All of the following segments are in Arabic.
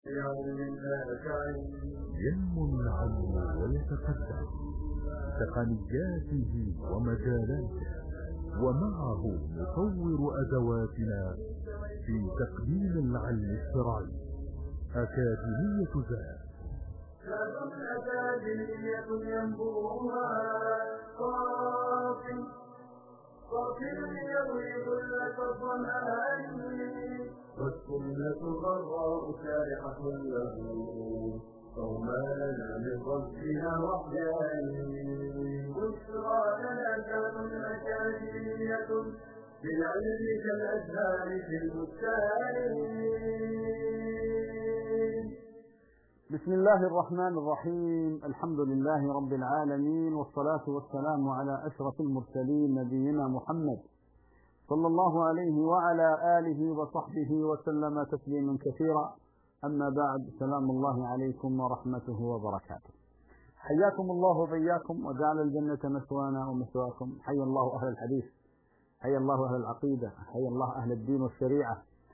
ينمو العلم ويتقدم تقنياته ومجالاته، ومعه نطور أدواتنا في تقديم العلم الشرعي. أكاديمية زاد أكاديمية ينبوها صافٍ يروي كل الظمآن، والسنة الغراء شارحة له فما لنا من ربنا وحيان. بشرى لنا أكاديمية بالعلم كالأزهار في البستان. بسم الله الرحمن الرحيم. الحمد لله رب العالمين، والصلاة والسلام على أشرف المرسلين نبينا محمد صلى الله عليه وعلى آله وصحبه وسلم تسليما كثيرا. أما بعد، سلام الله عليكم ورحمته وبركاته. حياكم الله وبياكم، وجعل الجنة مثوانا ومثواكم. حيا الله أهل الحديث، حيا الله أهل العقيدة، حيا الله أهل الدين والشريعة.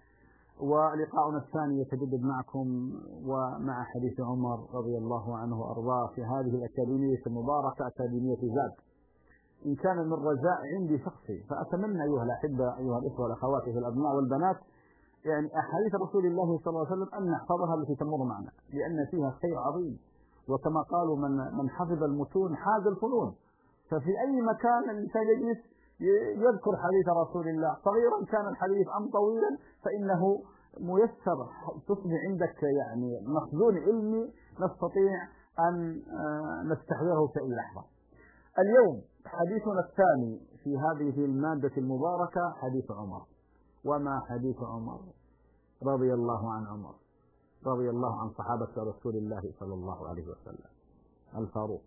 ولقاؤنا الثاني يتجدد معكم ومع حديث عمر رضي الله عنه وأرضاه في هذه الأكاديمية المباركة، أكاديمية زاد. إن كان من رجاء عندي شخصي، فأتمنى أيها الأحبة أيها الإخوة والأخوات في الأبناء والبنات، يعني أحاديث رسول الله صلى الله عليه وسلم أن نحفظها التي تمر معنا، لأن فيها خير عظيم. وكما قالوا من حفظ المتون حاز الفنون. ففي أي مكان الإنسان يجلس يذكر حديث رسول الله، صغيرا كان الحديث أم طويلا، فإنه ميسر تصبح عندك يعني مخزون علمي نستطيع أن نستحضره في أي لحظة. اليوم حديثنا الثاني في هذه المادة المباركة حديث عمر. وما حديث عمر؟ رضي الله عن عمر، رضي الله عن صحابة رسول الله صلى الله عليه وسلم الفاروق.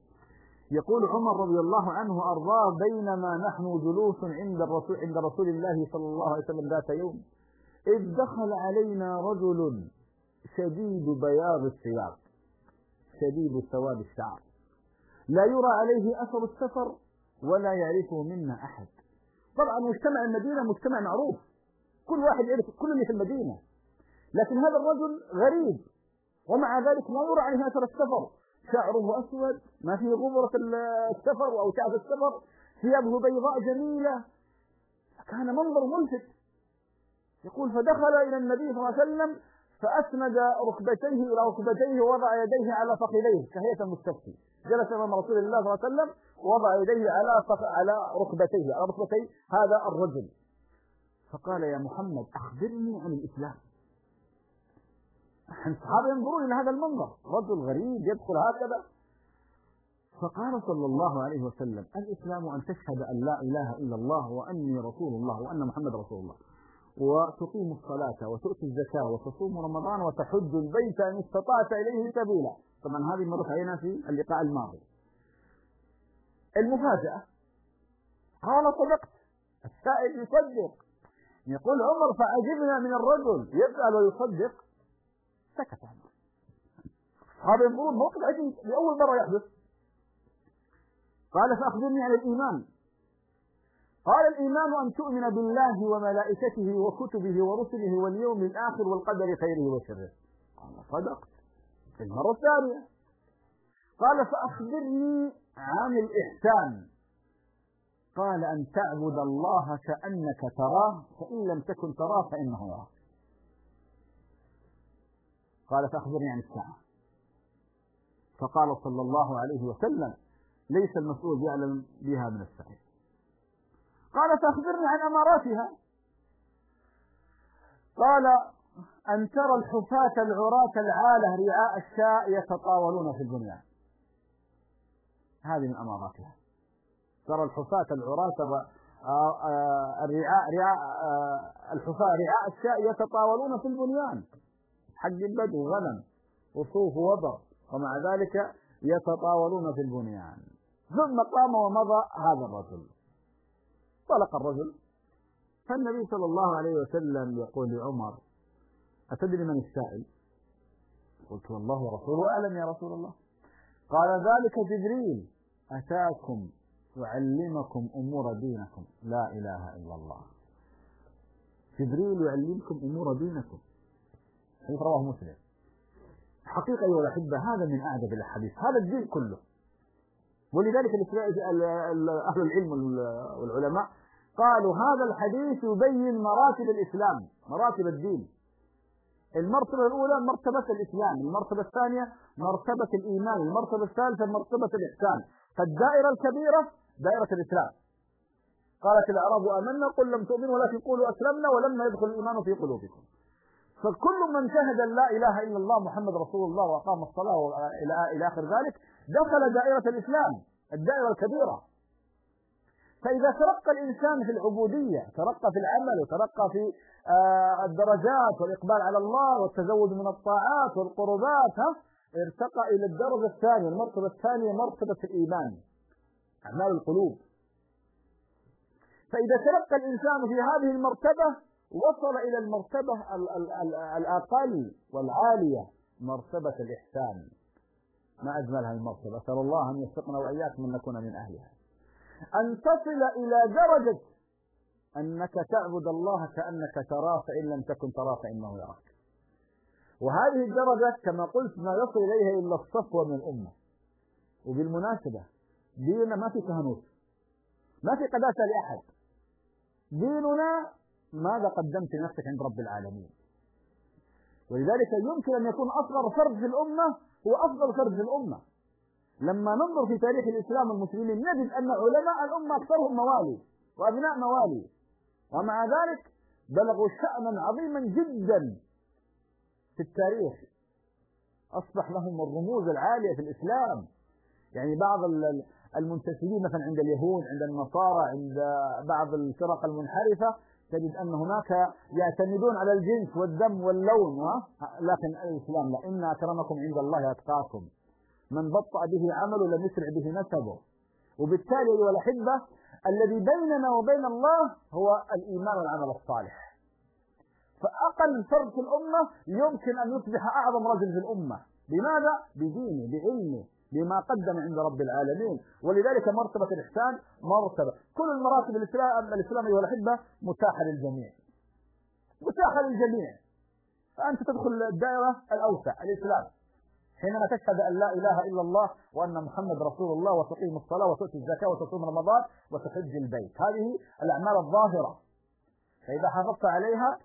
يقول عمر رضي الله عنه وأرضاه: بينما نحن جلوس عند رسول الله صلى الله عليه وسلم ذات يوم، إذ دخل علينا رجل شديد بياض الثياب شديد سواد الشعر، لا يرى عليه أثر السفر ولا يعرفه منا أحد. طبعا مجتمع المدينة مجتمع معروف، كل واحد يعرف كل اللي في المدينة، لكن هذا الرجل غريب، ومع ذلك لا يرى عليه أثر السفر. شعره أسود، ما فيه غبرة السفر أو تعب السفر، ثيابه بيضاء جميلة، كان منظر ملفت. يقول: فدخل إلى النبي صلى الله عليه وسلم فأسند ركبتيه إلى ركبتيه ووضع يديه على فخذيه كهيئة المستفتي. جلس أمام رسول الله صلى الله عليه وسلم ووضع يديه على ركبتيه، على ركبتي هذا الرجل. فقال: يا محمد أخبرني عن الإسلام. الصحابة ينظرون إلى هذا المنظر، رجل غريب يدخل هكذا. فقال صلى الله عليه وسلم: الإسلام أن تشهد أن لا إله إلا الله وأني رسول الله وأن محمد رسول الله، وتقيم الصلاة وتؤتي الزكاة وتصوم رمضان وتحج البيت إن استطعت إليه سبيلا. طبعا هذه مرت علينا في اللقاء الماضي. المفاجأة: قال: صدقت. السائل يصدق. يقول عمر: فعجبنا من الرجل يسأل ويصدق. سكت عمر. هذا يقول موقف عجيب لأول مرة يحدث. قال: فأخبرني عن الإيمان. قال: الإيمان أن تؤمن بالله وملائكته وكتبه ورسله واليوم الآخر والقدر خيره وشره. قال: صدقت. في المرة الثانية قال: فأخبرني عن الإحسان. قال: أن تعبد الله كأنك تراه فإن لم تكن تراه فإنه يراك. قال: فأخبرني عن الساعة. فقال صلى الله عليه وسلم: ليس المسؤول يعلم بها من السائل. قال: فأخبرني عن أماراتها. قال: أن ترى الحفاة العراة العالة رعاء الشاء يتطاولون في البنيان. هذه من أماراتها. ترى الحفاة العراة الحفاة رعاء الشاء يتطاولون في البنيان، حق البدو غنم وصوف وبر، ومع ذلك يتطاولون في البنيان. ثم قام ومضى هذا الرجل. طلق الرجل. فالنبي صلى الله عليه وسلم يقول لعمر: أتدري من السائل؟ قلت: والله ورسوله أعلم يا رسول الله. قال: ذلك جبريل أتاكم يعلمكم أمور دينكم. لا إله إلا الله. جبريل يعلمكم أمور دينكم. حديث رواه مسلم. حقيقة أيها الأحبة هذا من أعجب الأحاديث، هذا الدين كله. ولذلك أهل العلم والعلماء قالوا هذا الحديث يبين مراتب الإسلام، مراتب الدين. المرتبة الأولى مرتبة الإسلام، المرتبة الثانية مرتبة الإيمان، المرتبة الثالثة مرتبة الإحسان. فالدائرة الكبيرة دائرة الإسلام. قالت الأعراب آمنا قل لم تؤمنوا ولكن قولوا أسلمنا ولما يدخل الإيمان في قلوبكم. فكل من شهد لا إله إلا الله محمد رسول الله وأقام الصلاة إلى آخر ذلك دخل دائرة الإسلام، الدائرة الكبيرة. فإذا ترقى الإنسان في العبودية، ترقى في العمل، وترقى في الدرجات والإقبال على الله والتزود من الطاعات والقربات، ارتقى إلى الدرجة الثانية، المرتبة الثانية مرتبة الإيمان، أعمال القلوب. فإذا ترقى الإنسان في هذه المرتبة وصل إلى المرتبة الأقل والعالية، مرتبة الإحسان. ما أجمل هذه المرتبة، أسأل الله أن يوفقنا وإياكم أن نكون من أهلها. أن تصل إلى درجة أنك تعبد الله كأنك تراه فإن لم تكن تراه فإنه يراك. وهذه الدرجة كما قلت ما يصل إليها إلا الصفوة من الأمة. وبالمناسبة ديننا ما في كهنوت، ما في قداسة لأحد. ديننا ماذا قدمت لنفسك عند رب العالمين. ولذلك يمكن أن يكون أصغر فرد في الأمة هو أفضل فرد في الأمة. لما ننظر في تاريخ الإسلام والمسلمين نجد أن علماء الأمة أكثرهم موالي وأبناء موالي، ومع ذلك بلغوا شأنا عظيما جدا في التاريخ، أصبح لهم الرموز العالية في الإسلام. يعني بعض المنتسبين مثلا عند اليهود، عند النصارى، عند بعض الفرق المنحرفة تجد أن هناك يعتمدون على الجنس والدم واللون، لكن الإسلام لا، إن أكرمكم عند الله أتقاكم، من بطأ به عمله لم يسرع به نسبه. وبالتالي أيها الأحبة الذي بيننا وبين الله هو الإيمان والعمل الصالح. فأقل فرد في الأمة يمكن أن يصبح أعظم رجل في الأمة. بماذا؟ بدينه، بعلمه، بما قدم عند رب العالمين. ولذلك مرتبة الإحسان مرتبة، كل المراتب الإسلام أيها الأحبة متاحة للجميع، متاحة للجميع. فأنت تدخل الدائرة الأوسع، الإسلام، حينما تشهد أن لا إله إلا الله وأن محمد رسول الله وتقيم الصلاة وتؤتي الزكاة وتصوم رمضان وتحج البيت. هذه الأعمال الظاهرة. فإذا حافظت عليها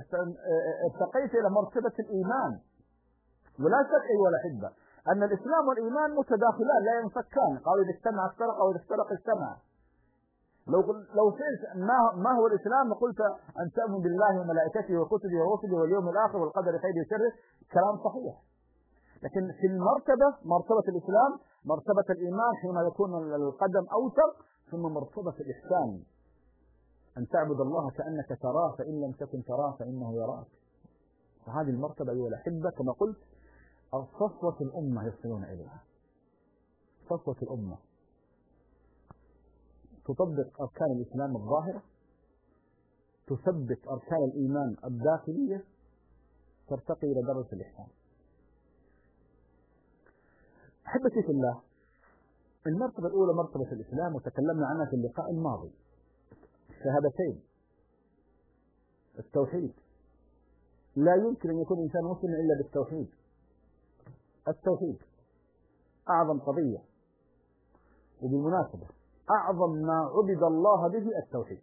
ارتقيت إلى مرتبة الإيمان. ولا شك أيها الأحبة أن الإسلام والإيمان متداخلان لا ينفكان. قالوا إذا اجتمع افترق وإذا افترق اجتمع. لو سئلت ما هو الإسلام قلت أن تؤمن بالله وملائكته وكتبه ورسله واليوم الآخر والقدر خيره وشره، كلام صحيح. لكن في المرتبة، مرتبة الإسلام، مرتبة الإيمان حين يكون القدم أوثق، ثم مرتبة الإحسان أن تعبد الله كأنك تراه فإن لم تكن تراه فإنه يراك. وهذه المرتبة أيها الأحبة كما قلت صفوة الأمة يصلون إليها. صفوة الأمة تطبق أركان الإسلام الظاهرة، تثبت أركان الإيمان الداخلية، ترتقي إلى درجة الإحسان. أحبتي في الله، المرتبة الأولى مرتبة الإسلام وتكلمنا عنها في اللقاء الماضي، الشهادتين، التوحيد. لا يمكن أن يكون إنسان مسلم إلا بالتوحيد. التوحيد أعظم قضية، وبالمناسبة أعظم ما عبد الله به التوحيد،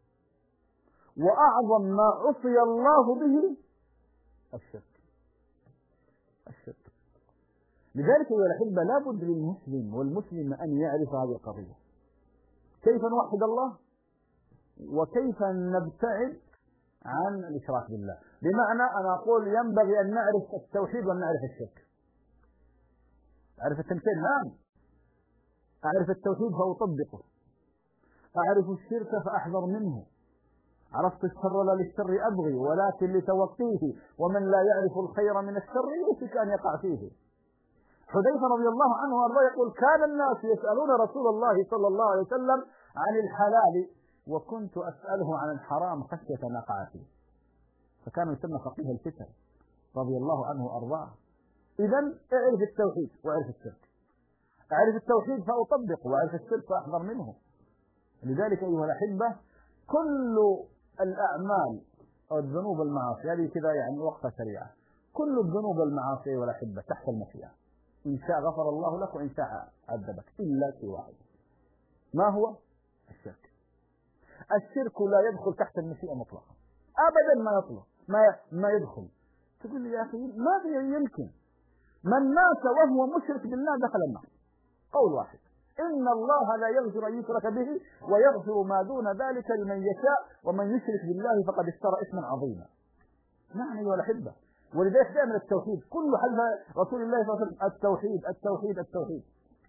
وأعظم ما عصي الله به الشرك. الشرك. لذلك يا الأحبة لا بد للمسلم والمسلم أن يعرف هذه القضية، كيف نوحد الله وكيف نبتعد عن الإشراك بالله. بمعنى أنا أقول ينبغي أن نعرف التوحيد وأن نعرف الشرك. أعرف التمثيل، نعم، أعرف التوحيد فأطبقه، أعرف الشرك فأحذر منه. عرفت الشر لا للشر أبغي ولكن لتوقيه، ومن لا يعرف الخير من الشر يوشك أن يقع فيه. حذيفة رضي الله عنه وارضاه يقول كان الناس يسألون رسول الله صلى الله عليه وسلم عن الحلال وكنت أسأله عن الحرام خشية أن أقع فيه. فكان يسمى فقيه الفتن رضي الله عنه وارضاه. إذا اعرف التوحيد واعرف الشرك. أعرف التوحيد فأطبق، وأعرف الشرك فأحذر منه. لذلك أيها الأحبة كل الأعمال أو الذنوب والمعاصي، هذه كذا يعني وقفة سريعة، كل الذنوب والمعاصي والأحبة تحت المشيئة، إن شاء غفر الله لك وإن شاء عذبك، إلا في واحد، ما هو؟ الشرك. الشرك لا يدخل تحت المشيئة مطلقا أبدا، ما يطلق ما يدخل. تقول لي يا أخي ما يمكن، من مات وهو مشرك بالله دخل النار. قول واحد: إن الله لا يغفر أن يشرك به ويغفر ما دون ذلك لمن يشاء ومن يشرك بالله فقد اشترى إثما عظيما. نعم أيها الأحبة، ولذلك دائما التوحيد كل حديث رسول الله صلى الله عليه وسلم التوحيد التوحيد التوحيد.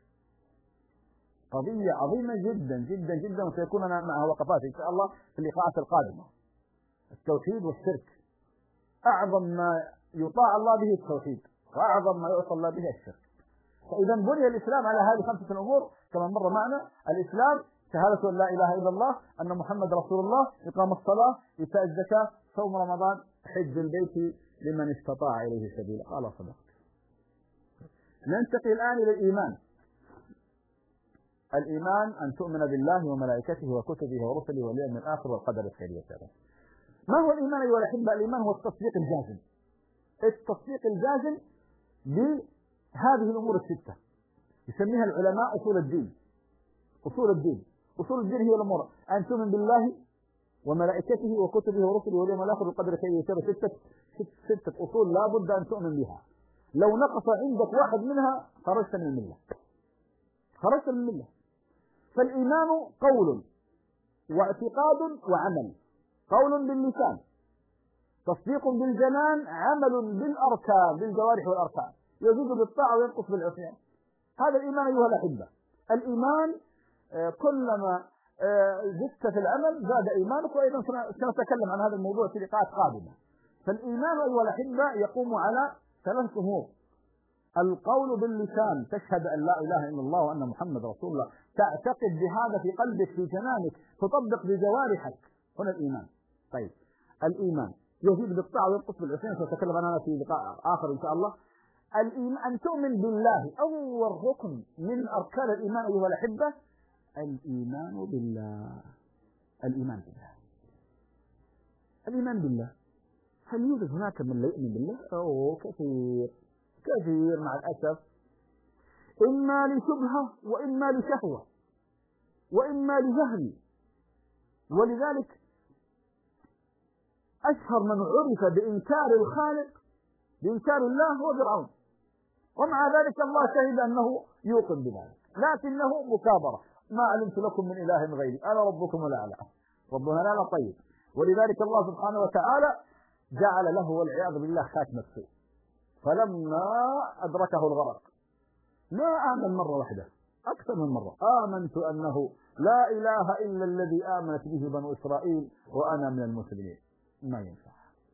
قضية عظيمة جدا جدا جدا، وسيكون معها وقفات إن شاء الله في اللقاءات القادمة. التوحيد والشرك أعظم ما يطاع الله به التوحيد، وأعظم ما يعصى الله به الشرك. فإذا بني الإسلام على هذه 5 أمور كما مر معنا: الإسلام شهادة أن لا إله إلا الله، أن محمد رسول الله، إقام الصلاة، إيتاء الزكاة، صوم رمضان، حج البيت لمن استطاع إليه سبيلا. قال صدقت. ننتقل الآن إلى الإيمان. الإيمان أن تؤمن بالله وملائكته وكتبه ورسله واليوم الآخر والقدر الخير والشر. ما هو الإيمان أيها الأحبة؟ الإيمان هو التصديق الجازم، التصديق الجازم بهذه الأمور 6 يسميها العلماء أصول الدين. أصول الدين هي الأمور: أن تؤمن بالله وملائكته وكتبه ورسله واليوم الآخر والقدر الخير والشر. 6 أصول لا بد أن تؤمن بها. لو نقص عندك واحد منها خرجت من الملة، خرجت من الملة. فالإيمان قول واعتقاد وعمل. قول باللسان، تصديق بالجنان، عمل بالأركان بالجوارح والأركان، يزيد بالطاعة وينقص بالعصيان. هذا الإيمان أيها الأحبة. الإيمان كلما زدت في العمل زاد إيمانك، وأيضا سنتكلم عن هذا الموضوع في لقاءات قادمة. فالإيمان أيها الأحبة يقوم على 3 أمور: القول باللسان، تشهد أن لا إله إلا الله وأن محمد رسول الله، تعتقد بهذا في قلبك في جنانك، تطبق بجوارحك، هنا الإيمان. طيب، الإيمان يزيد بالطاعة وينقص بالعصيان، سنتكلم عنها في لقاء آخر إن شاء الله. الإيمان أن تؤمن بالله، أول ركن من أركان الإيمان أيها الأحبة الإيمان بالله. الإيمان بالله، الإيمان بالله. هل يوجد هناك من لا يؤمن بالله؟ كثير مع الأسف، إما لشبهة وإما لشهوة وإما لجهل. ولذلك أشهر من عرف بإنكار الخالق بإنكار الله هو فرعون، ومع ذلك الله شهد أنه يوقن بذلك، لكنه مكابرة: ما علمت لكم من إله غيري أنا ربكم الأعلى. ربنا لا طيب. ولذلك الله سبحانه وتعالى جعل له والعياذ بالله خاتمة السوء، فلما أدركه الغرق لا آمن مرة واحدة، أكثر من مرة: آمنت أنه لا إله إلا الذي آمنت به بنو إسرائيل وأنا من المسلمين. ما ينفع.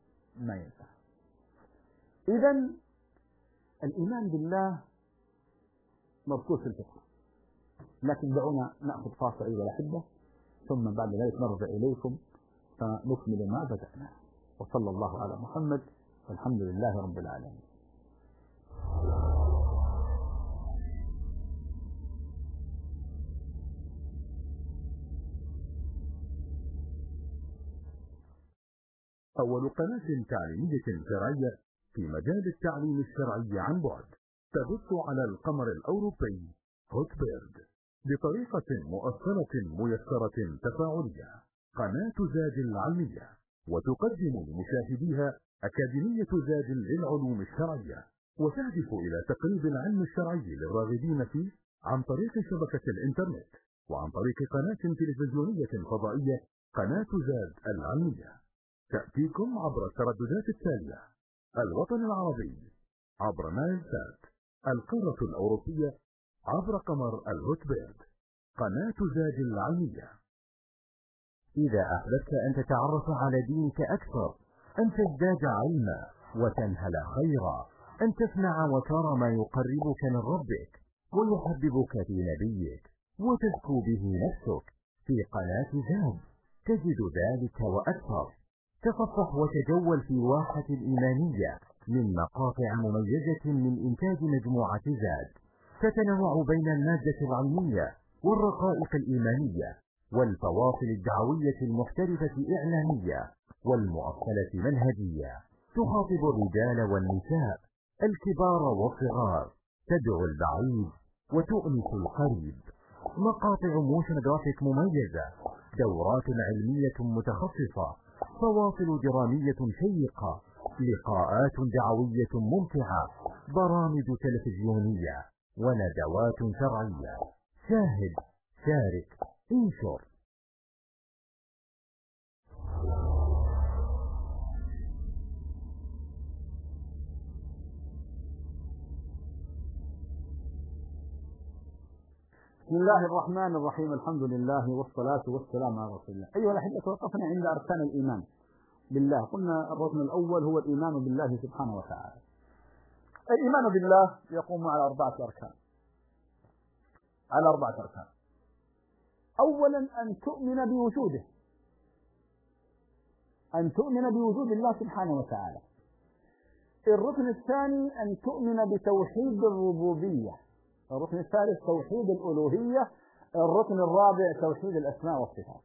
إذن الإيمان بالله مركوز في الفقه. لكن دعونا نأخذ فاصل أيها الأحبة، ثم بعد ذلك نرجع إليكم فنكمل ما بدأنا. وصلى الله على محمد والحمد لله رب العالمين. أول قناة تعليمية شرعية في مجال التعليم الشرعي عن بعد، تبث على القمر الأوروبي هوتبيرد بطريقة مؤصلة ميسرة تفاعلية، قناة زاد العلمية، وتقدم لمشاهديها أكاديمية زاد للعلوم الشرعية، وتهدف إلى تقريب العلم الشرعي للراغبين فيه عن طريق شبكة الإنترنت، وعن طريق قناة تلفزيونية فضائية قناة زاد العلمية. تأتيكم عبر الترددات التالية: الوطن العربي عبر نايل سات، القارة الأوروبية عبر قمر الهوتبيرد، قناة زاد العلمية. إذا أحببت أن تتعرف على دينك أكثر، أن تزداد علما وتنهل خيرا، أن تسمع وترى ما يقربك من ربك ويحببك في نبيك وتزكو به نفسك، في قناة زاد تجد ذلك وأكثر. تصفح وتجول في واحة الإيمانية من مقاطع مميزة من إنتاج مجموعة زاد، تتنوع بين المادة العلمية والرقائق الإيمانية والفواصل الدعوية المحترفة إعلامية والمؤصلة منهجية. تخاطب الرجال والنساء، الكبار والصغار، تدعو البعيد وتؤنس القريب. مقاطع موشن جرافيك مميزة، دورات علمية متخصصة، فواصل درامية شيقة، لقاءات دعوية ممتعة، برامج تلفزيونية، وندوات شرعية. شاهد، شارك، انشر. بسم الله الرحمن الرحيم. الحمد لله والصلاة والسلام على رسول الله. أيها الأحبة، توقفنا عند أركان الإيمان بالله. قلنا الركن الأول هو الإيمان بالله سبحانه وتعالى. الإيمان بالله يقوم على أربعة أركان. أولا أن تؤمن بوجوده، أن تؤمن بوجود الله سبحانه وتعالى. الركن الثاني أن تؤمن بتوحيد الربوبية. الركن الثالث توحيد الألوهية. الركن الرابع توحيد الأسماء والصفات.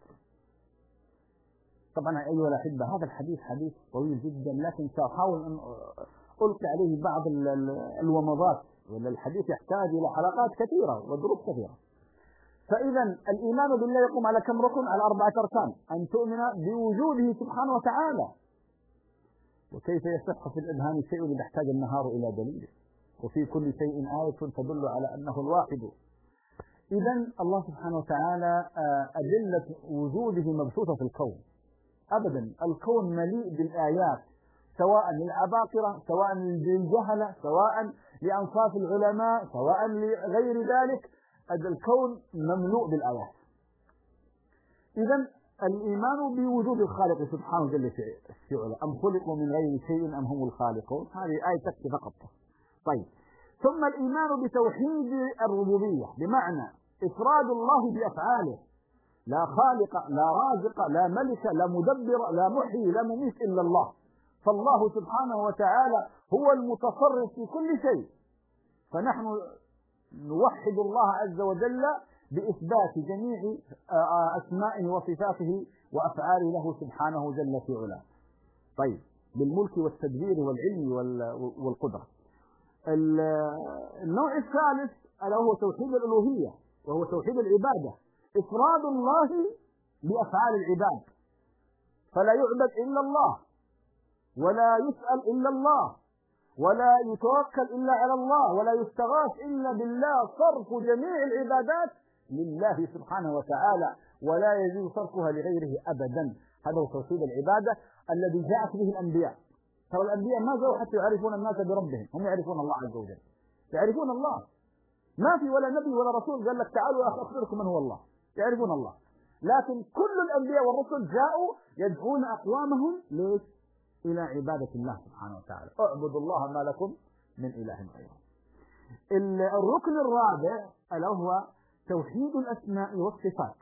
طبعا أيها الأحبة، هذا الحديث حديث طويل جدا، لكن سأحاول أن ألقي عليه بعض الومضات، ولا الحديث يحتاج إلى حلقات كثيرة ودروس كثيرة. فإذا الإيمان بالله يقوم على كم ركن؟ على أربعة أركان. أن تؤمن بوجوده سبحانه وتعالى، وكيف يصح في الإذهان شيء إذا احتاج النهار إلى دليل، وفي كل شيء آية تدل على أنه الواحد. إذا الله سبحانه وتعالى أدلة وجوده مبثوثة في الكون أبدا. الكون مليء بالآيات، سواء للعباقرة، سواء للجهلة، سواء لأنصاف العلماء، سواء لغير ذلك. الكون مملوء بالآيات. إذا الإيمان بوجود الخالق سبحانه جل في علاه. أم خلقوا من غير شيء أم هم الخالقون. هذه آية تكفي فقط. طيب، ثم الإيمان بتوحيد الربوبية، بمعنى إفراد الله بأفعاله، لا خالق، لا رازق، لا ملك، لا مدبر، لا محيي، لا مميت إلا الله. فالله سبحانه وتعالى هو المتصرف في كل شيء. فنحن نوحد الله عز وجل بإثبات جميع أسمائه وصفاته وأفعاله له سبحانه جل في علاه. طيب، بالملك والتدبير والعلم والقدرة. النوع الثالث ألا هو توحيد الألوهية، وهو توحيد العبادة، إفراد الله بأفعال العباد، فلا يعبد إلا الله، ولا يسأل إلا الله، ولا يتوكل إلا على الله، ولا يستغاث إلا بالله. صرف جميع العبادات لله سبحانه وتعالى، ولا يجوز صرفها لغيره أبدا. هذا هو توحيد العبادة الذي جاءت به الأنبياء. ترى الأنبياء ما جاءوا حتى يعرفون الناس بربهم، هم يعرفون الله عز وجل، يعرفون الله. ما في ولا نبي ولا رسول قال لك تعالوا أخبركم من هو الله، يعرفون الله. لكن كل الأنبياء والرسل جاءوا يدعون أقوامهم ليش؟ إلى عبادة الله سبحانه وتعالى. اعبدوا الله ما لكم من إله غيره. الركن الرابع ألا هو توحيد الأسماء والصفات،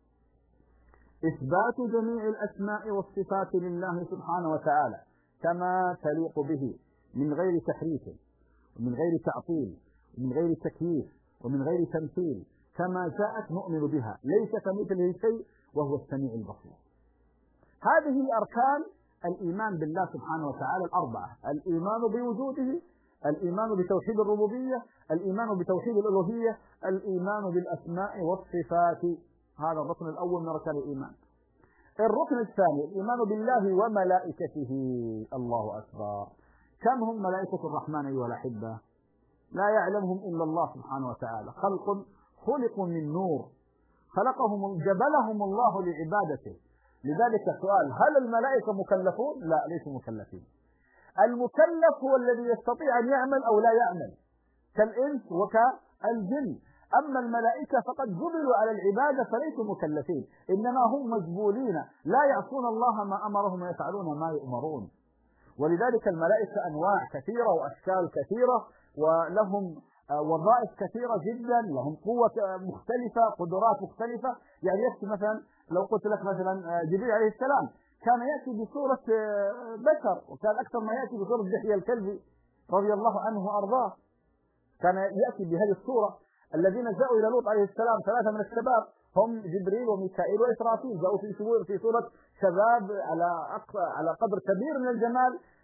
إثبات جميع الأسماء والصفات لله سبحانه وتعالى كما تليق به، من غير تحريف، ومن غير تعطيل، ومن غير تكييف، ومن غير تمثيل، كما جاءت نؤمن بها، ليس كمثله شيء وهو السميع البصير. هذه الأركان الإيمان بالله سبحانه وتعالى الأربعة: الإيمان بوجوده، الإيمان بتوحيد الربوبية، الإيمان بتوحيد الألوهية، الإيمان بالأسماء والصفات. هذا الركن الأول من أركان الإيمان. الركن الثاني الإيمان بالله وملائكته. الله أكبر! كم هم ملائكة الرحمن أيها الأحبة؟ لا يعلمهم إلا الله سبحانه وتعالى. خلقوا من نور، جبلهم الله لعبادته. لذلك السؤال: هل الملائكة مكلفون؟ لا، ليسوا مكلفين. المكلف هو الذي يستطيع أن يعمل أو لا يعمل، كالإنس وكالجن. أما الملائكة فقد جبلوا على العبادة فليسوا مكلفين، إنما هم مجبولين، لا يعصون الله ما أمرهم ويفعلون ما يؤمرون. ولذلك الملائكة أنواع كثيرة وأشكال كثيرة، ولهم وظائف كثيرة جدا، لهم قوة مختلفة، قدرات مختلفة. يعني يكفي مثلا لو قلت لك مثلا جبريل عليه السلام كان يأتي بصورة بشر، وكان أكثر ما يأتي بصورة دحية الكلبي رضي الله عنه وأرضاه، كان يأتي بهذه الصورة. الذين جاءوا إلى لوط عليه السلام 3 من الشباب هم جبريل وميكائيل وإسرافيل، جاءوا في صورة شباب على قدر كبير من الجمال،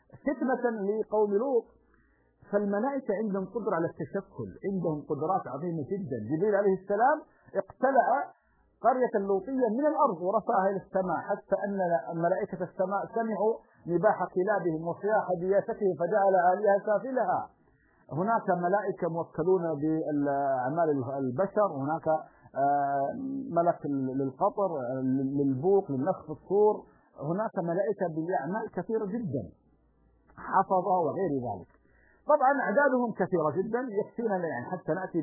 فتنة لقوم لوط. فالملائكة عندهم قدرة على التشكل، عندهم قدرات عظيمة جدا. جبريل عليه السلام اقتلع قرية اللوطية من الأرض ورفعها إلى السماء، حتى أن ملائكة السماء سمعوا نباح كلابهم وصياح دياستهم فجعل عاليها سافلها. هناك ملائكة موكلون بأعمال البشر، هناك ملك للقطر، للبوق، للنفخ الصور، هناك ملائكة بأعمال كثيرة جدا، حفظة وغير ذلك. طبعا أعدادهم كثيرة جدا، يكفينا يعني حتى نأتي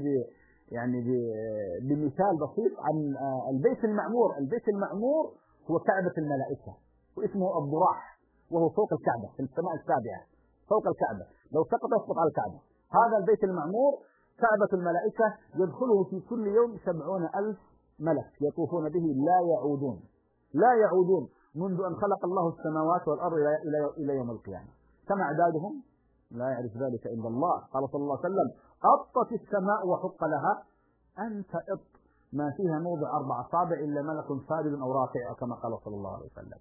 بمثال بسيط عن البيت المعمور. البيت المعمور هو كعبة الملائكة، واسمه الضراح، وهو فوق الكعبة في السماء السابعة فوق الكعبة، لو سقط يسقط على الكعبة. هذا البيت المعمور كعبة الملائكة، يدخله في كل يوم 70,000 ملك يطوفون به لا يعودون منذ أن خلق الله السماوات والأرض إلى يوم القيامة. كم أعدادهم؟ لا يعرف ذلك إلا الله. قال صلى الله عليه وسلم: أطت السماء وحق لها أن تأط ما فيها موضع 4 أصابع إلا ملك ساجد أو راكع، كما قال صلى الله عليه وسلم.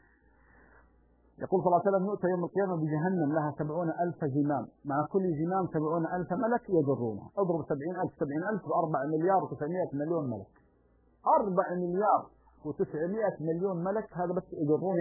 يقول صلى الله عليه وسلم: يؤتى يوم القيامة بجهنم لها 70,000 زمام، مع كل زمام 70,000 ملك يجرونه. اضرب 70,000 ب4 مليار و900 مليون ملك. 4 مليار و900 مليون ملك، هذا بس يجرون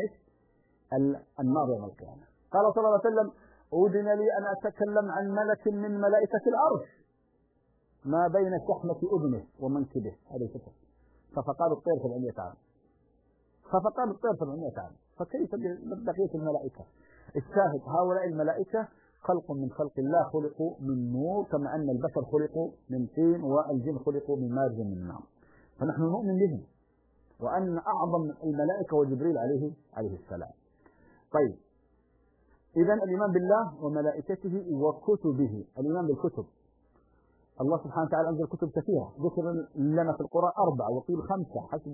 النار يوم القيامة. قال صلى الله عليه وسلم: أذن لي أن أتكلم عن ملك من ملائكة العرش ما بين شحمة أذنه ومنكبه، هذا الفكر، ففقال الطير 700 عام، ففقال الطير 700 عام، فكيف ببقية الملائكة؟ الشاهد: هؤلاء الملائكة خلق من خلق الله، خلقوا من نور، كما أن البشر خلقوا من طين والجن خلقوا من مارج من نار. فنحن نؤمن بهم، وأن أعظم الملائكة وجبريل عليه السلام. طيب، إذن الإيمان بالله وملائكته وكتبه. الإيمان بالكتب، الله سبحانه وتعالى أنزل كتب كثيرة، ذكر لنا في القرآن 4 وقيل 5 حسب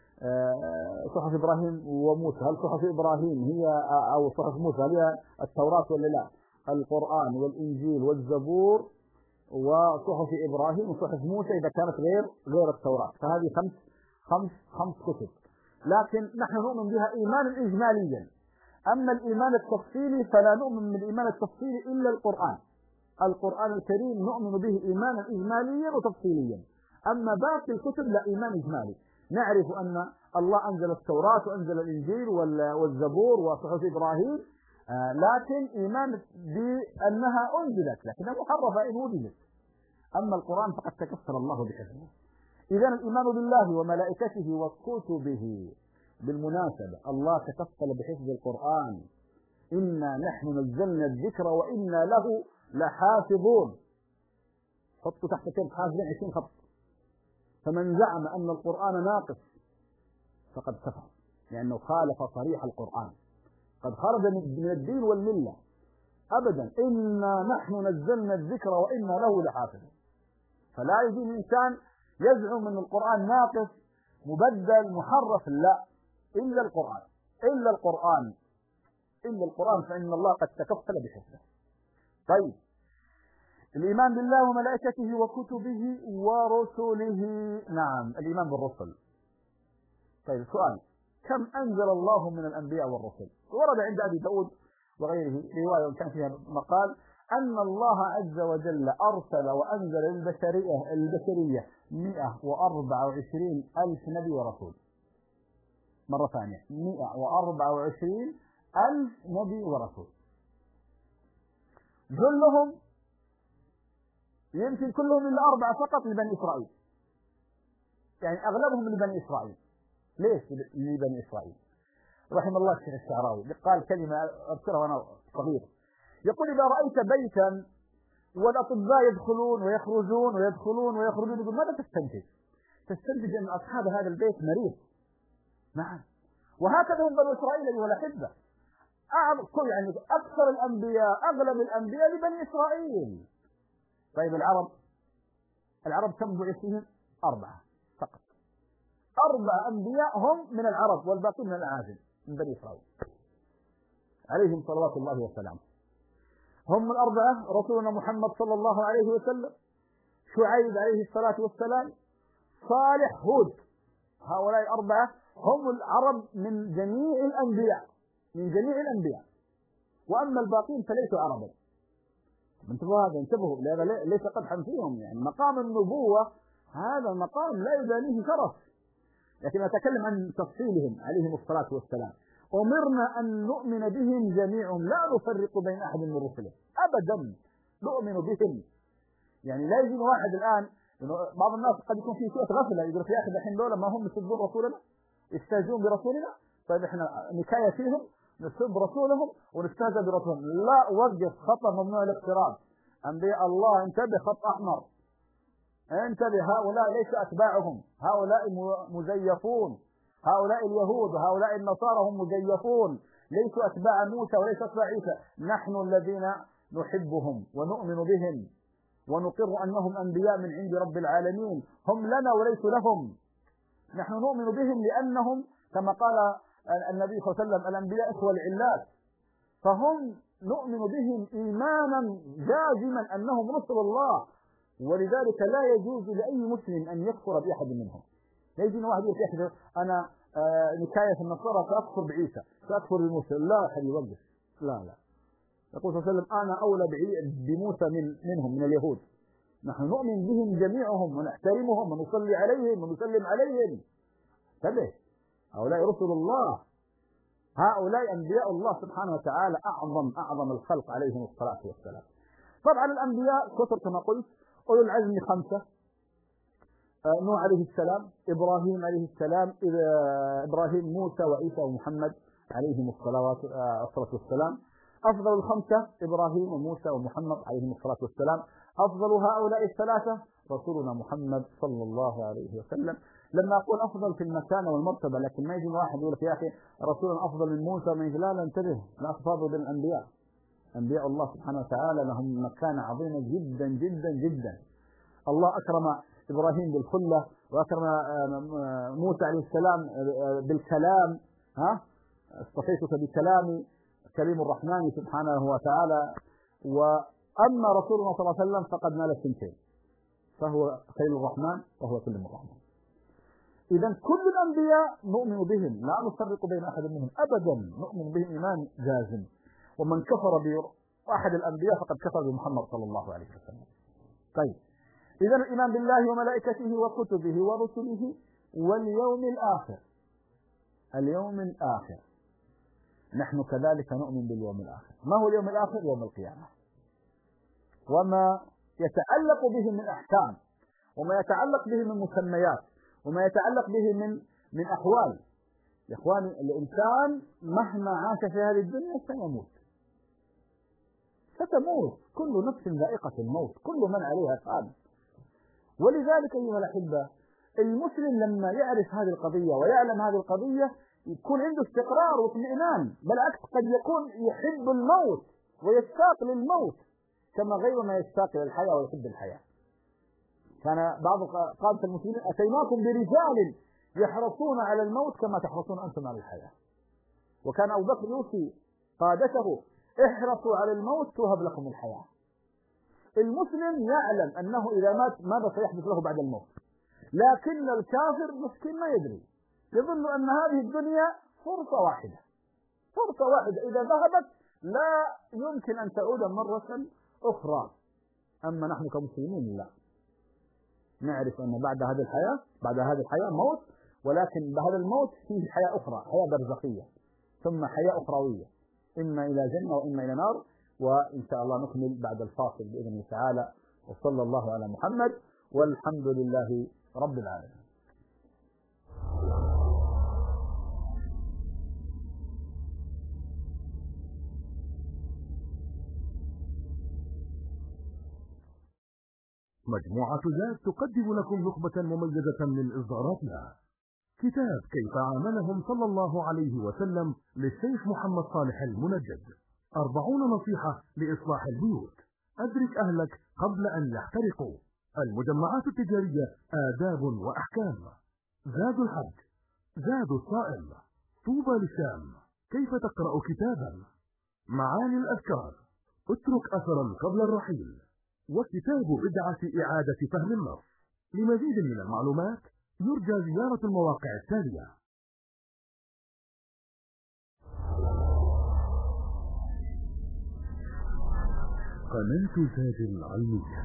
صحف إبراهيم وموسى. هل صحف إبراهيم هي أو صحف موسى هي التوراة ولا لا؟ القرآن والإنجيل والزبور وصحف إبراهيم وصحف موسى إذا كانت غير التوراة، فهذه خمس كتب، لكن نحن نؤمن بها إيمانا إجماليا. أما الإيمان التفصيلي فلا نؤمن بالإيمان التفصيلي إلا القرآن الكريم نؤمن به إيمانا إجماليا وتفصيليا. أما باقي الكتب لا إيمان إجمالي. نعرف أن الله أنزل التوراة وأنزل الإنجيل والزبور وصحف إبراهيم، لكن إيمان بأنها أنزلت لكنها محرفة إن وجدت. أما القرآن فقد تكفل الله بحفظه. إذن الإيمان بالله وملائكته وكتبه. بالمناسبة الله تكفل بحفظ القرآن: إنا نحن نزلنا الذكر وإنا له لحافظون. حطوا تحت كلمة حافظين 20 خط. فمن زعم أن القرآن ناقص فقد كفر، لأنه خالف صريح القرآن، قد خرج من الدين والملة. أبدا، إنا نحن نزلنا الذكر وإنا له لحافظون. فلا يجوز الإنسان يزعم أن القرآن ناقص مبدل محرف، لا، إلا القرآن فإن الله قد تكفل بحفظه. طيب، الإيمان بالله وملائكته وكتبه ورسله. نعم، الإيمان بالرسل. طيب، سؤال: كم أنزل الله من الأنبياء والرسل؟ ورد عند أبي داود وغيره رواية كان فيها مقال أن الله عز وجل أرسل وأنزل البشرية 124,000 نبي ورسول. مرة ثانية، 124,000 نبي ورسول، جلهم يمكن كلهم إلا 4 فقط لبني إسرائيل، يعني أغلبهم لبني إسرائيل. ليش لبني إسرائيل؟ رحم الله الشيخ الشعراوي قال كلمة أذكرها وأنا صغير، يقول: إذا رأيت بيتا والأطباء يدخلون ويخرجون ويدخلون ويخرجون، يقول: ماذا تستنتج؟ تستنتج أن أصحاب هذا البيت مريض. نعم، وهكذا هم بنو إسرائيل أيها الأحبة. يعني أكثر الأنبياء، أغلب الأنبياء لبني إسرائيل. طيب، العرب كم بعث فيهم؟ 4 فقط. 4 أنبياء هم من العرب والباقي من الأعاجم من بني إسرائيل عليهم صلوات الله وسلامه. هم ال4: رسولنا محمد صلى الله عليه وسلم، شعيب عليه الصلاة والسلام، صالح، هود. هؤلاء 4 هم العرب من جميع الأنبياء، وأما الباقين فليسوا عربا. انتبهوا هذا، انتبهوا، ليس قدحا فيهم، يعني مقام النبوة هذا مقام لا يباليه شرف، لكن أتكلم عن تفصيلهم عليهم الصلاة والسلام. أمرنا أن نؤمن بهم جميعهم لا نفرق بين أحد من رسله أبدا، نؤمن بهم. يعني لا يجي واحد الآن، بعض الناس قد يكون في سوء غفلة، يقول يا أخي الحين دولة ما هم يسبون رسولنا، يستهزئون برسولنا، طيب احنا نكاية فيهم، نسب رسولهم ونستهزئ برسولهم. لا، وقف، خطأ، ممنوع الاقتراب. أنبياء الله انتبه، خط أحمر، انتبه، هؤلاء ليس أتباعهم، هؤلاء مزيفون، هؤلاء اليهود وهؤلاء النصارى هم مزيفون، ليسوا أتباع موسى وليس أتباع عيسى. نحن الذين نحبهم ونؤمن بهم ونقر أنهم أنبياء من عند رب العالمين، هم لنا وليسوا لهم. نحن نؤمن بهم لأنهم كما قال النبي صلى الله عليه وسلم الأنبياء إخوة العلات، فهم نؤمن بهم إيمانا جازما أنهم رسل الله، ولذلك لا يجوز لأي مسلم أن يكفر بأحد منهم. لا يجي واحد يقول أنا نكاية النصارى سأكفر بعيسى، سأكفر بموسى. لا حبيبي وقف، لا. يقول صلى الله عليه وسلم أنا أولى بموسى منهم من اليهود. نحن نؤمن بهم جميعهم ونحترمهم ونصلي عليهم ونسلم عليهم. انتبه، هؤلاء رسل الله، هؤلاء أنبياء الله سبحانه وتعالى، أعظم الخلق عليهم الصلاة والسلام. طبعا الأنبياء كثر كما قلت، أولو العزم 5: نوح عليه السلام، إبراهيم عليه السلام، إبراهيم، موسى وعيسى ومحمد عليهم الصلاة والسلام. أفضل 5 إبراهيم وموسى ومحمد عليهم الصلاة والسلام. أفضل هؤلاء 3 رسولنا محمد صلى الله عليه وسلم. لما أقول أفضل في المكانة والمرتبة، لكن ما يجي واحد يقول لك يا أخي رسولنا أفضل من موسى، من لا انتبه، لا تفاضل بين الأنبياء. أنبياء الله سبحانه وتعالى لهم مكانة عظيمة جدا جدا جدا. الله أكرم إبراهيم بالخلة، وأكرم موسى عليه السلام بالكلام، اصطفيتك بكلامي، كريم الرحمن سبحانه وتعالى. وأما رسولنا صلى الله عليه وسلم فقد نال الثنتين، فهو خليل الرحمن وهو كلم الرحمن. إذا كل الأنبياء نؤمن بهم، لا نفرق بين أحد منهم أبدا، نؤمن بهم إيمان جازم. ومن كفر بأحد الأنبياء فقد كفر بمحمد صلى الله عليه وسلم. طيب، إذا الإيمان بالله وملائكته وكتبه ورسله واليوم الآخر. اليوم الآخر، نحن كذلك نؤمن باليوم الآخر. ما هو اليوم الآخر؟ يوم القيامة، وما يتعلق به من أحكام، وما يتعلق به من مسميات، وما يتعلق به من أحوال. يا إخواني، الإنسان مهما عاش في هذه الدنيا سيموت، ستموت، كل نفس ذائقة الموت، كل من عليها فان. ولذلك أيها الأحبة، المسلم لما يعرف هذه القضية ويعلم هذه القضية يكون عنده استقرار واطمئنان، بالعكس قد يكون يحب الموت ويشتاق للموت كما غيرنا يشتاق للحياة ويحب الحياة. كان بعض قادة المسلمين أتيناكم برجال يحرصون على الموت كما تحرصون أنتم على الحياة. وكان أبو بكر يوصي قادته احرصوا على الموت توهب لكم الحياة. المسلم يعلم أنه إذا مات ماذا سيحدث له بعد الموت، لكن الكافر مسكين ما يدري، يظن أن هذه الدنيا فرصة واحدة، فرصة واحدة إذا ذهبت لا يمكن أن تعود مرة أخرى. أما نحن كمسلمين لا، نعرف أن بعد هذه الحياة موت، ولكن بهذا الموت فيه حياة أخرى، حياة برزخية، ثم حياة أخروية، إما إلى جنة وإما إلى نار. وإن شاء الله نكمل بعد الفاصل بإذن الله تعالى. وصلى الله على محمد، والحمد لله رب العالمين. مجموعة زاد تقدم لكم نخبة مميزة من إصداراتها. كتاب كيف عاملهم صلى الله عليه وسلم للشيخ محمد صالح المنجد، 40 نصيحة لإصلاح البيوت، أدرك أهلك قبل أن يحترقوا، المجمعات التجارية، آداب وأحكام، زاد الحج، زاد الصائم، طوبى للشام، كيف تقرأ كتابا، معاني الأذكار، اترك أثرا قبل الرحيل، وكتاب بدعة إعادة فهم النص. لمزيد من المعلومات يرجى زيارة المواقع التالية: قناة زاد العلمية.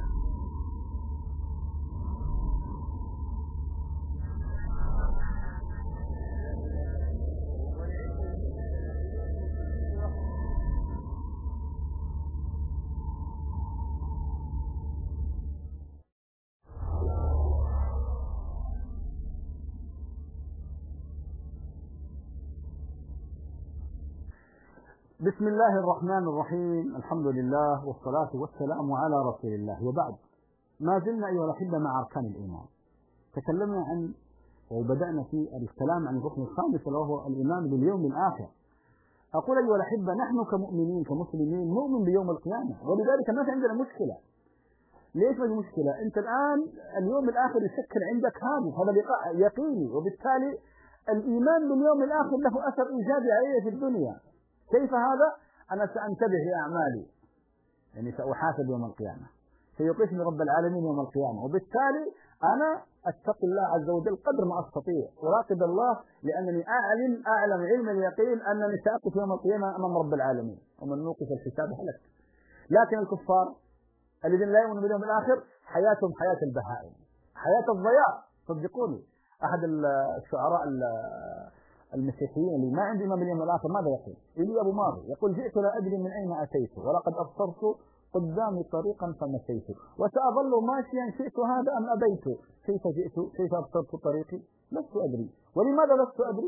بسم الله الرحمن الرحيم. الحمد لله والصلاة والسلام على رسول الله، وبعد. ما زلنا أيها الأحبة مع أركان الإيمان. تكلمنا عن وبدأنا في الكلام عن الركن الخامس وهو الإيمان باليوم الآخر. أقول أيها الأحبة نحن كمؤمنين كمسلمين نؤمن بيوم القيامة، ولذلك ما في عندنا مشكلة. ليش ما في مشكلة؟ أنت الآن اليوم الآخر يشكل عندك هذا لقاء يقيني، وبالتالي الإيمان باليوم الآخر له أثر إيجابي علي في الدنيا. كيف هذا؟ أنا سأنتبه لأعمالي، يعني سأحاسب يوم القيامة، سيوقفني رب العالمين يوم القيامة، وبالتالي أنا أتقي الله عز وجل قدر ما أستطيع، أراقب الله، لأنني أعلم علم اليقين أنني سأقف يوم القيامة أمام رب العالمين، ومن نوقف الحساب هلك. لكن الكفار الذين لا يؤمنون باليوم الآخر حياتهم حياة البهائم، حياة الضياع. صدقوني، أحد الشعراء المسيحيين اللي ما عندي إيمان باليوم الآخر ماذا يقول؟ إلي أبو ماضي يقول: جئت لا أدري من أين أتيت، ولقد أبصرت قدامي طريقا فمشيت، وسأظل ماشيا شئت هذا أم أبيت، كيف جئت كيف أبصرت طريقي لست أدري، ولماذا لست أدري؟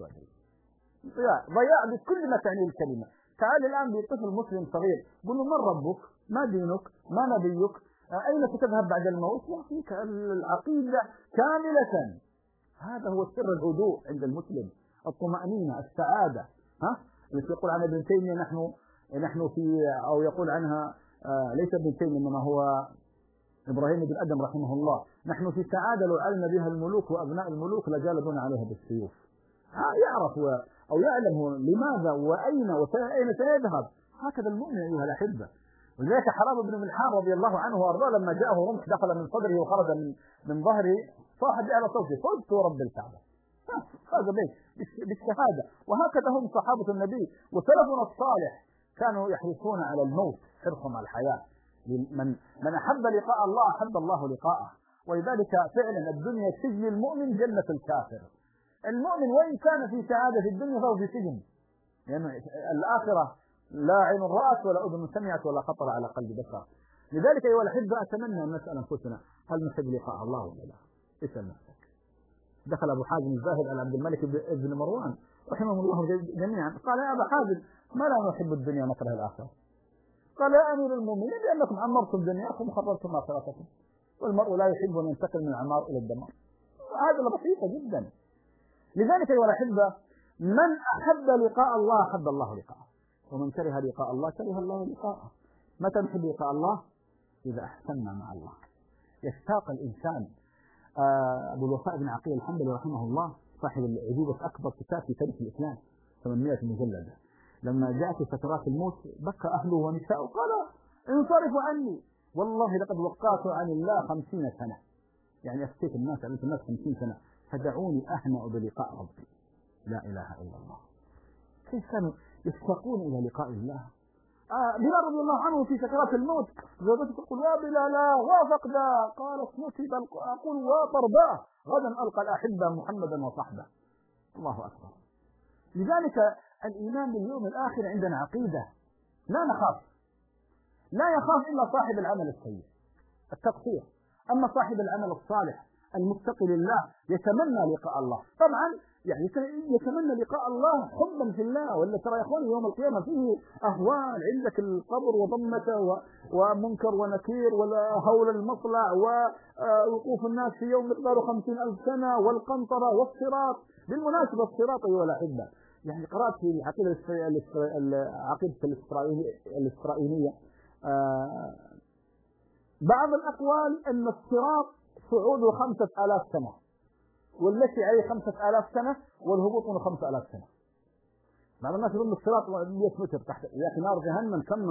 ضياع بكل ما تعنيه الكلمة. تعال الآن بطفل مسلم صغير قل له: من ربك؟ ما دينك؟ ما نبيك؟ أين ستذهب بعد الموت؟ يعطيك العقيدة كاملة. هذا هو سر الهدوء عند المسلم، الطمأنينة، السعادة. التي يقول عنها ابن تيمية نحن في، أو يقول عنها ليس ابن تيمية إنما هو إبراهيم بن أدم رحمه الله: نحن في سعادة لو علم بها الملوك وأبناء الملوك لجالدون عليها بالسيوف. يعرف أو يعلم لماذا وأين سيذهب. هكذا المؤمن أيها الأحبة. ولذلك حرام بن ملحان رضي الله عنه وأرضاه لما جاءه رمح دخل من صدره وخرج من ظهره صاح بأعلى صوته: فزت ورب الكعبة. فاز بالشهادة. وهكذا هم صحابة النبي وسلفنا الصالح كانوا يحرصون على الموت حرصهم على الحياة. من أحب لقاء الله أحب الله لقاءه. ولذلك فعلا الدنيا سجن المؤمن جنة الكافر. المؤمن وإن كان في سعادة في الدنيا فهو في سجن، لأن الآخرة لا عين رأت ولا أذن سمعت ولا خطر على قلب بشر. لذلك أيها الأحبة أتمنى أن نسأل أنفسنا: هل نحب لقاء الله ولا لا؟ اسأل نفسك. دخل أبو حازم الزاهد على عبد الملك بن مروان رحمه الله جميعا، قال: يا أبا حازم، ما لا نحب الدنيا نكره الآخرة؟ قال: يا أمير المؤمنين، لأنكم عمرتم دنياكم وخربتم آخرتكم، والمرء لا يحب أن ينتقل من العمار إلى الدمار. هذا بسيطة جدا. لذلك أيها الأحبة من أحب لقاء الله أحب الله لقاءه، ومن كره لقاء الله كره الله لقاءه. متى نحب لقاء الله؟ إذا أحسننا مع الله. يشتاق الإنسان. أبو الوفاء بن عقيل الحنبلي رحمه الله صاحب العجوبة أكبر كتاب في تاريخ الإسلام 800 مجلدة، لما جاءت سكرات الموت بكى أهله ونساءه قال: انصرفوا عني، والله لقد وقعت عن الله 50 سنة، يعني أفتيت الناس 50 سنة، فدعوني أهنأ بلقاء ربي. لا إله إلا الله. كيف كانوا يشتاقون إلى لقاء الله. بلال رضي الله عنه في سكرات الموت زوجته تقول: يا بلال وافق ذا، قالت: موتي بل أقول وطرباه، غدا ألقى الأحبة محمدا وصحبه. الله أكبر. لذلك الإيمان باليوم الآخر عندنا عقيدة، لا نخاف، لا يخاف إلا صاحب العمل السيء التقصير. أما صاحب العمل الصالح المتقي لله يتمنى لقاء الله. طبعا يعني يتمنى لقاء الله حبا في الله. ولا ترى يا اخواني يوم القيامة فيه أهوال، عندك القبر وضمته ومنكر ونكير ولا هول المطلع ووقوف الناس في يوم مقداره 50,000 سنة والقنطرة والصراط. بالمناسبة الصراط أيها الأحبة، يعني قرأت في العقيدة الإسرائيلية بعض الأقوال أن الصراط صعوده 5,000 سنة، والمشي عليه 5,000 سنة، والهبوط منه 5,000 سنة. بعض الناس يقولون الصراط 100 متر تحت، يا أخي نار جهنم كم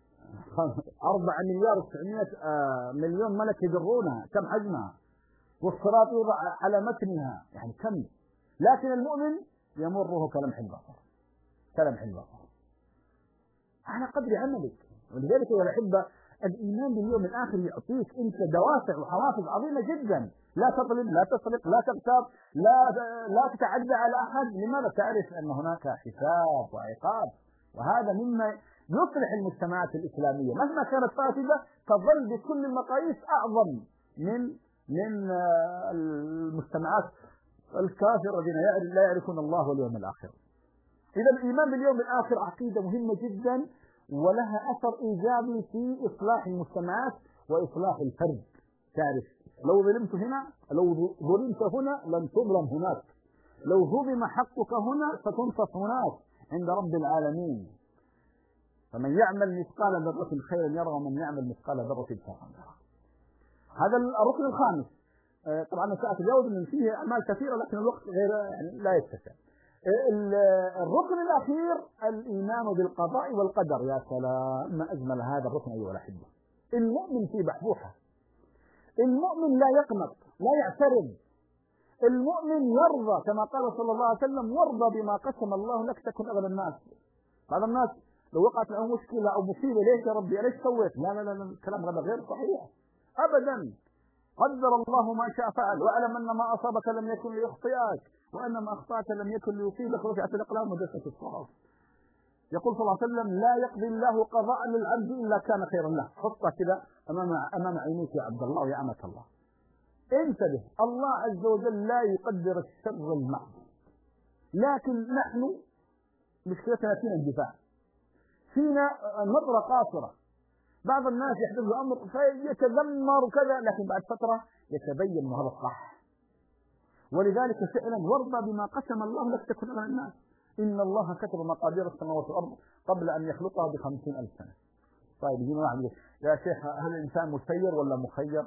4 مليار و900 مليون ملك يجرونها، كم حجمها، والصراط يوضع على متنها، يعني كم. لكن المؤمن يمره كلمح البصر، كلمح البصر على قدر عملك. ولذلك يا الأحبة الإيمان باليوم الآخر يعطيك أنت دوافع وحوافز عظيمة جدا. لا تظلم، لا تسرق، لا تغتاب، لا تتعدى على أحد. لماذا؟ تعرف أن هناك حساب وعقاب، وهذا مما يصلح المجتمعات الإسلامية مهما كانت فاسدة تظل بكل المقاييس أعظم من المجتمعات الكافرة الذين لا يعرفون الله واليوم الآخر. إذا الإيمان باليوم الآخر عقيدة مهمة جدا ولها أثر إيجابي في إصلاح المجتمعات وإصلاح الفرد. تعرف لو ظلمت هنا، لو ظلمت هنا لن تظلم هناك، لو ظلم حقك هنا ستنصف هناك عند رب العالمين. فمن يعمل مثقال ذرة خيرا يرى ومن يعمل مثقال ذرة شرا يرى. هذا الركن الخامس. طبعا سأتجاوز من فيه أعمال كثيرة لكن الوقت غير يعني لا يتسع. الركن الأخير الإيمان بالقضاء والقدر. يا سلام ما أجمل هذا الركن أيها الأحبة. المؤمن في بحبوحة، المؤمن لا يقنط، لا يعترض، المؤمن يرضى كما قال صلى الله عليه وسلم: وارضى بما قسم الله لك تكن أغنى الناس. بعض الناس لو وقعت له مشكلة أو مصيبة: ليش يا ربي؟ ليش سويت؟ لا لا لا، الكلام هذا غير صحيح أبدا. قدر الله ما شاء فعل، واعلم أن ما أصابك لم يكن ليخطئك وأن ما أخطأك لم يكن ليصيبك، رفعت الأقلام وجفت الصحف. يقول صلى الله عليه وسلم: لا يقضي الله قضاء للعبد إلا كان خيرا له. حطها كذا أمام عينيك يا عبد الله ويا أمة الله. انتبه، الله عز وجل لا يقدر الشر المحض، لكن نحن مشكلتنا فينا الدفاع، فينا نظرة قاصرة. بعض الناس يحدث له أمر فيتذمر وكذا، لكن بعد فترة يتبين أن هذا الصح. ولذلك فعلا وارضى بما قسم الله لك تكن أغنى الناس. إن الله كتب مقادير السماوات والأرض قبل أن يخلقها ب50,000 سنة. طيب يجينا واحد يقول: يا شيخ هل الإنسان مسير ولا مخير؟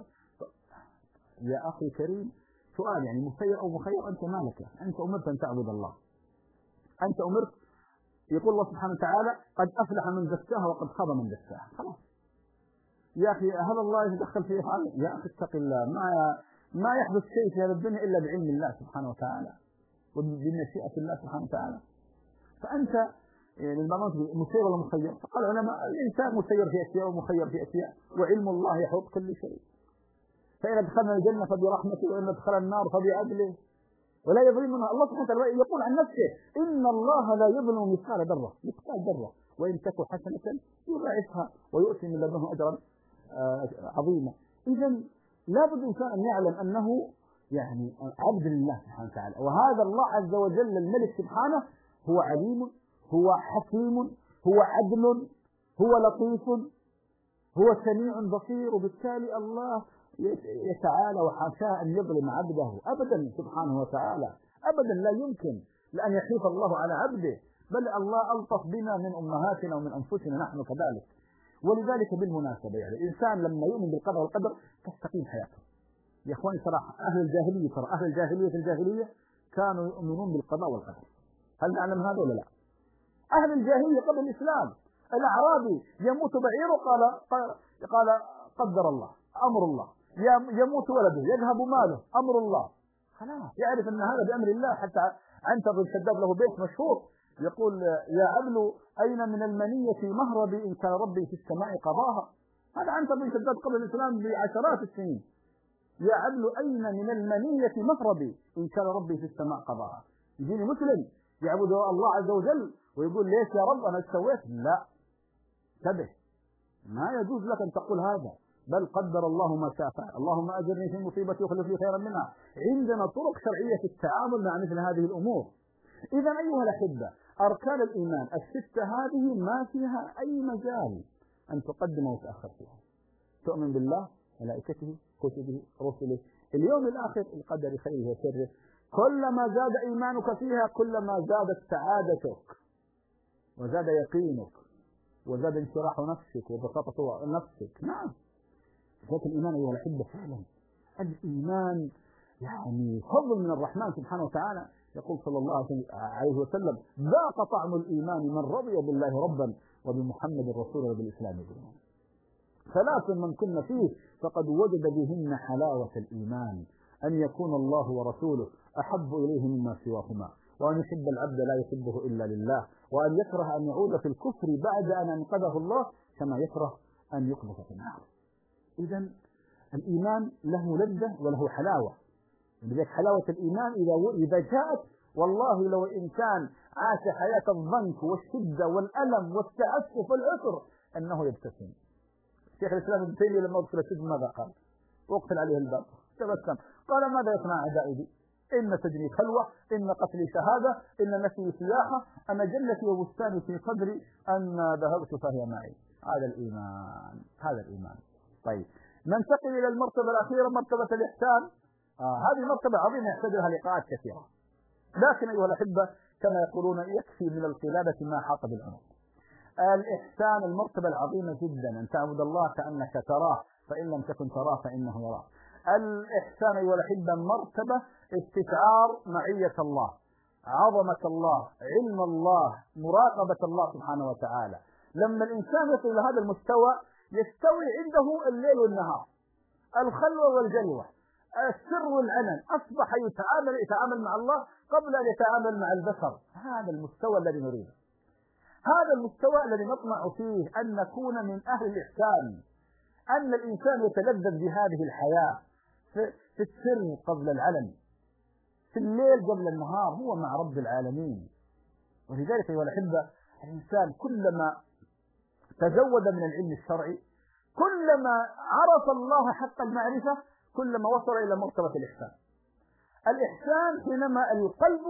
يا أخي كريم، سؤال يعني مسير أو مخير؟ أنت مالك؟ أنت أمرت أن تعبد الله، أنت أمرت. يقول الله سبحانه وتعالى: قد أفلح من زكاها وقد خاب من دساها. خلاص يا أخي، هل الله يتدخل في أفعاله؟ يا أخي اتق الله، ما يحدث شيء في هذه الدنيا إلا بعلم الله سبحانه وتعالى وبمشيئة الله سبحانه وتعالى. فأنت يعني مسير ولا مخير؟ فقال العلماء: الإنسان مسير في أشياء ومخير في أشياء، وعلم الله يحوط كل شيء. فإن دخلنا الجنة فبرحمته وإن دخل النار فبعدله ولا يظلمنا. الله سبحانه وتعالى يقول عن نفسه: إن الله لا يظلم مثقال ذرة وإن تك حسنة يضاعفها ويؤتي من لدنه أجرا عظيما. إذا لابد الإنسان أن يعلم أنه يعني عبد لله سبحانه وتعالى، وهذا الله عز وجل الملك سبحانه هو عليم، هو حكيم، هو عدل، هو لطيف، هو سميع بصير. وبالتالي الله يتعالى وحاشاه أن يظلم عبده أبدا سبحانه وتعالى، أبدا لا يمكن لأن يخيف الله على عبده، بل الله ألطف بنا من أمهاتنا ومن أنفسنا نحن كذلك. ولذلك بالمناسبة يعني الإنسان لما يؤمن بالقدر والقدر تستقيم حياته. يا إخواني صراحة أهل الجاهلية في الجاهلية كانوا يؤمنون بالقضاء والقدر. هل نعلم هذا ولا لا؟ أهل الجاهلية قبل الإسلام الأعرابي يموت بعيره قال قدر الله، أمر الله، يموت ولده، يذهب ماله، أمر الله. خلاص يعرف أن هذا بأمر الله. حتى عنتر بن شداد له بيت مشهور يقول: يا عبل أين من المنية مهربي إن كان ربي في السماء قضاها. هذا عنتر بن شداد قبل الإسلام بعشرات السنين. يا عبل أين من المنية مهربي إن كان ربي في السماء قضاها. يجيني مسلم يعبد الله عز وجل ويقول: ليش يا رب أنا سويت؟ لا، انتبه، ما يجوز لك أن تقول هذا، بل قدر الله ما شاء فعل. اللهم أجرني في مصيبتي واخلف لي خيرا منها. عندنا طرق شرعية في التعامل مع مثل هذه الأمور. إذا أيها الأحبة، أركان الإيمان الستة هذه ما فيها أي مجال أن تقدم وتأخر فيها. تؤمن بالله، ملائكته، كتبه، رسله، اليوم الآخر، القدر خيره وشره. كلما زاد إيمانك فيها كلما زادت سعادتك وزاد يقينك وزاد انشراح نفسك وبساطة نفسك. نعم، لكن الإيمان أيها الأحبة فعلا الإيمان يعني فضل من الرحمن سبحانه وتعالى. يقول صلى الله عليه وسلم: ذاق طعم الإيمان من رضي بالله ربا وبمحمد رسولا وبالإسلام دينا. ثلاث من كن فيه فقد وجد بهن حلاوة الإيمان: أن يكون الله ورسوله أحب إليه مما سواهما، وأن يحب العبد لا يحبه إلا لله، وأن يكره أن يعود في الكفر بعد أن أنقذه الله، كما يكره أن يقذف في النار. إذا الإيمان له لذة وله حلاوة، لذلك حلاوة الإيمان إذا جاءت والله لو الإنسان عاش حياة الضنك والشدة والألم والتأسف والعسر أنه يبتسم. شيخ الإسلام ابن تيمية لما أدخل السجن ماذا قال؟ وقفل عليه الباب تبسم قال ماذا يصنع أعدائي بي؟ إن سجني خلوة، إن قتلي شهادة، إن نفسي سياحة، أنا جنتي وبستاني في صدري، أن ذهبت فهي معي. هذا الإيمان، هذا الإيمان. طيب ننتقل إلى المرتبة الأخيرة، مرتبة الإحسان. هذه مرتبة عظيمة يحتاج لها لقاءات كثيرة، لكن أيها الأحبة كما يقولون يكفي من القلادة ما حاط بالعنق. الإحسان المرتبة العظيمة جدا، أن تعبد الله كأنك تراه، فإن لم تكن تراه فإنه يراك. الإحسان أيها الأحبة مرتبة استشعار معية الله، عظمة الله، علم الله، مراقبة الله سبحانه وتعالى. لما الإنسان يصل إلى هذا المستوى يستوي عنده الليل والنهار، الخلوة والجلوة، السر والعلن، أصبح يتعامل مع الله قبل أن يتعامل مع البشر. هذا المستوى الذي نريده، هذا المستوى الذي نطمع فيه أن نكون من أهل الإحسان، أن الإنسان يتلذذ بهذه الحياة في السر قبل العلن، في الليل قبل النهار، هو مع رب العالمين. ولذلك أيها الأحبة الإنسان كلما تزود من العلم الشرعي، كلما عرف الله حق المعرفة، كلما وصل إلى مرتبة الإحسان. الإحسان حينما القلب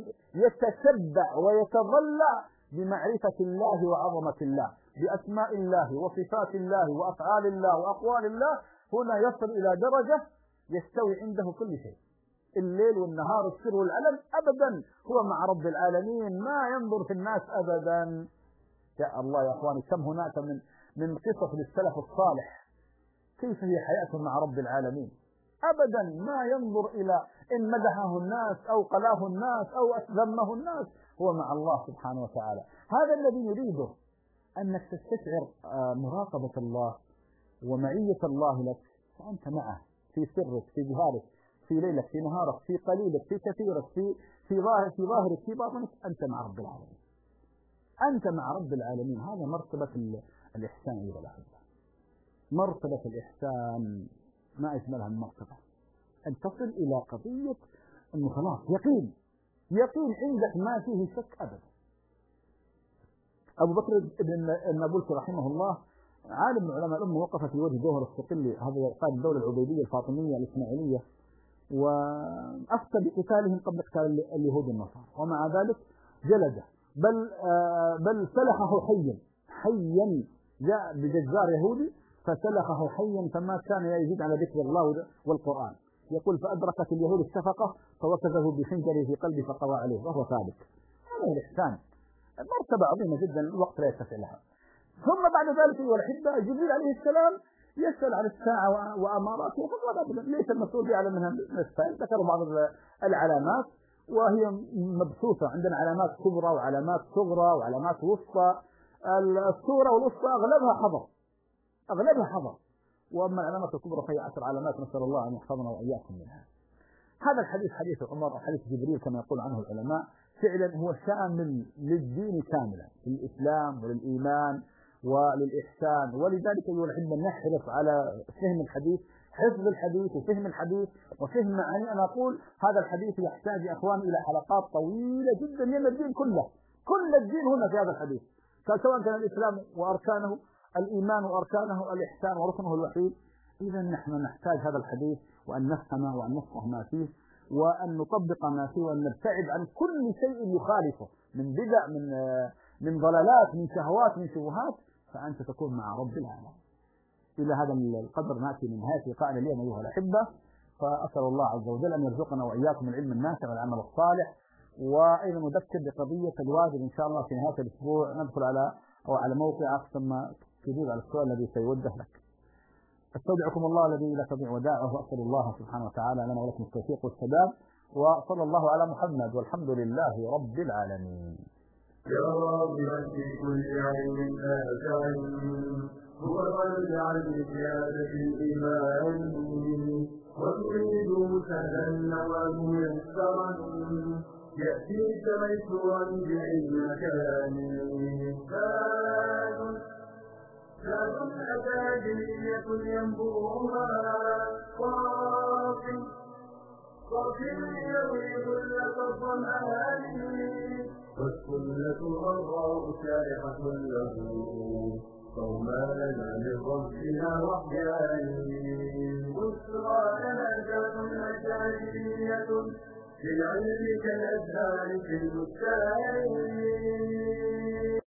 يتشبع ويتضلع بمعرفة الله وعظمة الله، بأسماء الله وصفات الله وأفعال الله وأقوال الله، هنا يصل إلى درجة يستوي عنده كل شيء، الليل والنهار، السر والعلن، أبدا هو مع رب العالمين، ما ينظر في الناس أبدا. يا الله يا أخواني، كم هناك من قصص للسلف الصالح كيف هي حياتهم مع رب العالمين، أبدا ما ينظر إلى إن مدحه الناس أو قلاه الناس أو أذمه الناس، هو مع الله سبحانه وتعالى. هذا الذي نريده، أنك تستشعر مراقبة الله ومعية الله لك، فأنت معه في سرك، في جهارك، في ليلك، في نهارك، في قليلك، في كثيرك، في ظاهرك، في باطنك، أنت مع رب العالمين، أنت مع رب العالمين. هذا مرتبة الإحسان أيها الأحبة. مرتبة الإحسان ما أجملها المرتبة، أن تصل إلى قضية أنه خلاص يقين عندك ما فيه شك أبدا. أبو بكر بن النابلسي رحمه الله عالم من علماء الأمة، وقف في وجه جوهر الصقلي، هذا قائد الدولة العبيدية الفاطمية الإسماعيلية، وأفتى بقتالهم قبل قتال اليهود والنصارى، ومع ذلك جلده، بل سلخه حيا جاء بجزار يهودي فسلخه حيا، فما كان يزيد على ذكر الله والقرآن. يقول فأدركت اليهود الشفقة فوكزه بخنجره في قلبه فقضى عليه وهو ثابت. هذا الإحسان مرتبة عظيمة جدا، الوقت لا يتسع لها. ثم بعد ذلك أيها الأحبة جبريل عليه السلام يسأل عن الساعة وأماراتها، فقال ليس المسؤول بأعلم منها السائل. ذكروا بعض العلامات وهي مبثوثة، عندنا علامات كبرى وعلامات صغرى وعلامات وسطى. الصورة والوسطى أغلبها حضر، وأما العلامات الكبرى فهي 10 علامات، نسأل الله أن يحفظنا وإياكم منها. هذا الحديث حديث عمر، حديث جبريل كما يقول عنه العلماء، فعلا هو شامل للدين كاملا، للإسلام وللإيمان وللإحسان. ولذلك أيها الأحبة نحرص على فهم الحديث، حفظ الحديث وفهم الحديث وفهم معاني. أنا أقول هذا الحديث يحتاج يا أخوان إلى حلقات طويلة جدا، لأن الدين كله، كل الدين هنا في هذا الحديث، سواء كان الإسلام وأركانه، الإيمان وأركانه، الإحسان وركنه الوحيد. إذا نحن نحتاج هذا الحديث وأن نفهمه وأن نفقه ما فيه وأن نطبق ما فيه وأن نبتعد عن كل شيء يخالفه من بدع، من ضلالات، من شهوات، من شبهات، فأنت تكون مع رب العالمين. إلى هذا القدر نأتي من نهاية لقائنا اليوم أيها الأحبة، فأسأل الله عز وجل أن يرزقنا وإياكم العلم النافع والعمل الصالح. وأيضا نذكر بقضية الواجب إن شاء الله في نهاية الأسبوع ندخل على موقعك ثم تجيب على السؤال الذي سيوجه لك. استودعكم الله الذي لا تضيع ودائعه، وأسأل الله سبحانه وتعالى لنا ولكم التوفيق والسداد، وصلى الله على محمد والحمد لله رب العالمين. يا رب في كل علم نافع، هو واجعل زيادة الإيمان، وتريد سهلا وميسرا، يأتيك ميسورا بعلم كان. زاد أكاديمية ينبوعها صافي يروي ظلة الظمآن والسنة غراء شارحة له فما لنا من ربنا وحيان بشرى لنا ذات أكاديمية للعلم كالأزهار في البستان.